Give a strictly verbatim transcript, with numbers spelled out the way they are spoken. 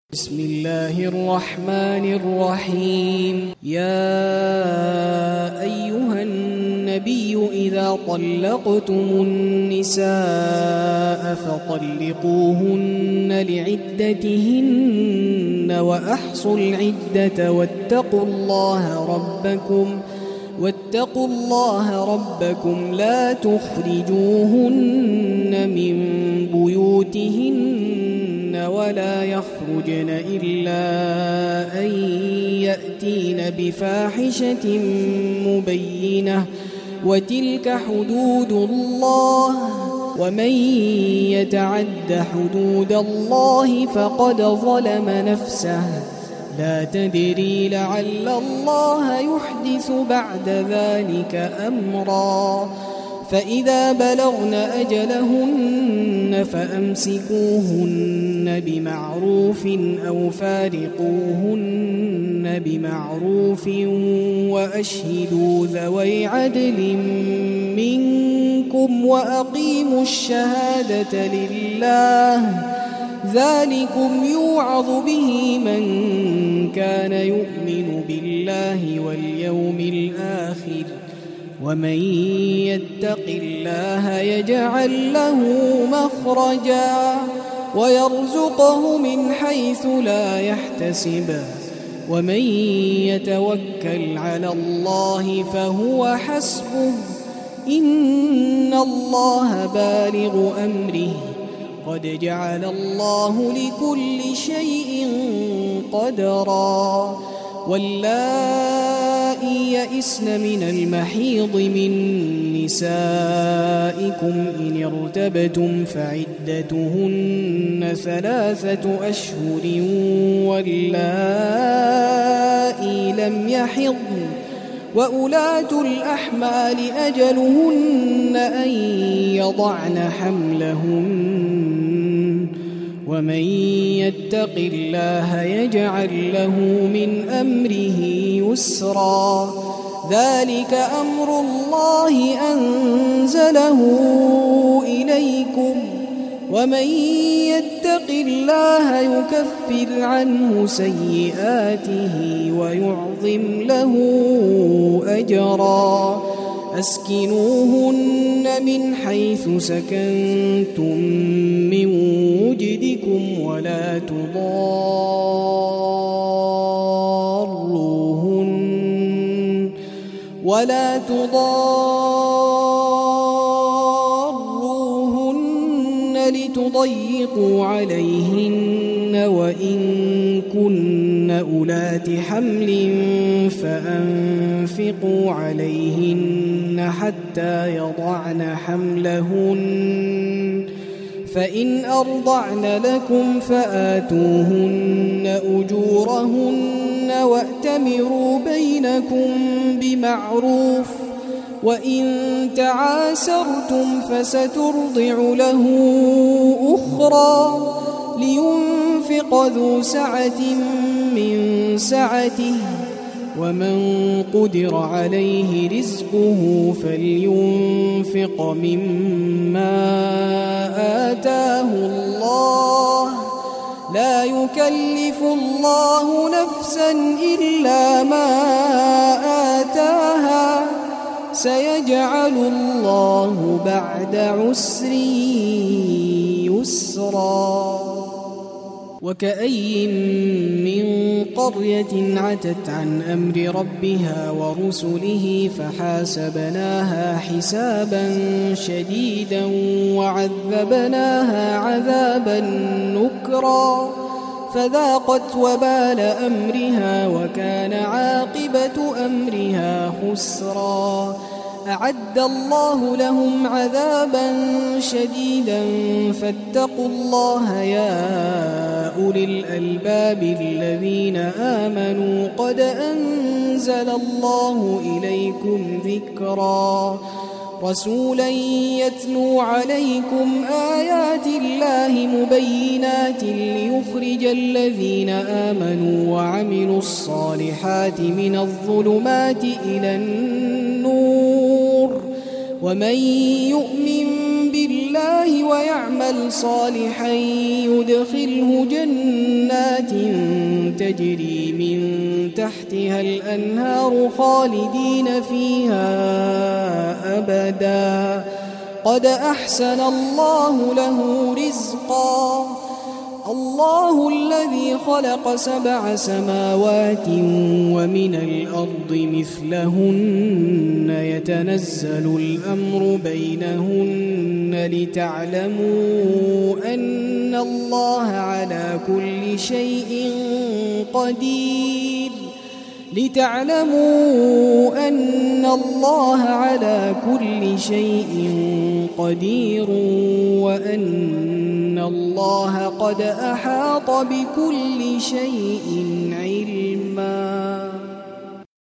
بسم الله الرحمن الرحيم. يا أيها النبي إذا طلقتم النساء فطلقوهن لعدتهن وأحصوا العدة واتقوا الله ربكم واتقوا الله ربكم لا تخرجوهن من بيوتهن ولا يخرجن إلا أن يأتين بفاحشة مبينة وتلك حدود الله ومن يتعد حدود الله فقد ظلم نفسه لا تدري لعل الله يحدث بعد ذلك أمرا فإذا بلغن أجلهن فأمسكوهن بمعروف أو فارقوهن بمعروف وأشهدوا ذوي عدل منكم وأقيموا الشهادة لله ذلكم يوعظ به من كان يؤمن بالله واليوم الآخر ومن يتق الله يجعل له مخرجا ويرزقه من حيث لا يحتسب ومن يتوكل على الله فهو حسبه إن الله بالغ أمره قد جعل الله لكل شيء قدرا واللائي يئسن من المحيض من نسائكم إن ارتبتم فعدتهن ثلاثة أشهر واللائي لم يحضن وأولاة الأحمال أجلهن أن يضعن حملهن ومن يتق الله يجعل له من أمره يسرا ذلك أمر الله أنزله إليكم ومن يتق الله يكفر عنه سيئاته ويعظم له أجرا أسكنوهن من حيث سكنتم من وجدكم ولا تضاروهن ولا تضاروهن لتضيقوا عليهن وإن كن أولات حمل فأنفقوا عليهن حتى يضعن حملهن فإن أرضعن لكم فآتوهن أجورهن وأتمروا بينكم بمعروف وإن تعاسرتم فسترضع له أخرى لينفق ذو سعة من سعته ومن قدر عليه رزقه فلينفق مما آتاه الله لا يكلف الله نفسا إلا ما آتاها سيجعل الله بعد عسر يسرا وكأي من قرية عتت عن أمر ربها ورسله فحاسبناها حسابا شديدا وعذبناها عذابا نكرا فذاقت وبال أمرها وكان عاقبة أمرها خسرا أعد الله لهم عذابا شديدا فاتقوا الله يا أولي الألباب الذين آمنوا قد أنزل الله إليكم ذكرا رسولا يتلو عليكم آيات الله مبينات ليخرج الذين آمنوا وعملوا الصالحات من الظلمات إلى النور ومن يؤمن بالله الله ويعمل صالحا يدخله جنات تجري من تحتها الأنهار خالدين فيها أبدا قد أحسن الله له رزقا الله الذي خلق سبع سماوات ومن الأرض مثلهن يتنزل الأمر بينهن لتعلموا أن الله على كل شيء قدير لتعلموا أن الله على كل شيء قدير وأن الله قد أحاط بكل شيء علما.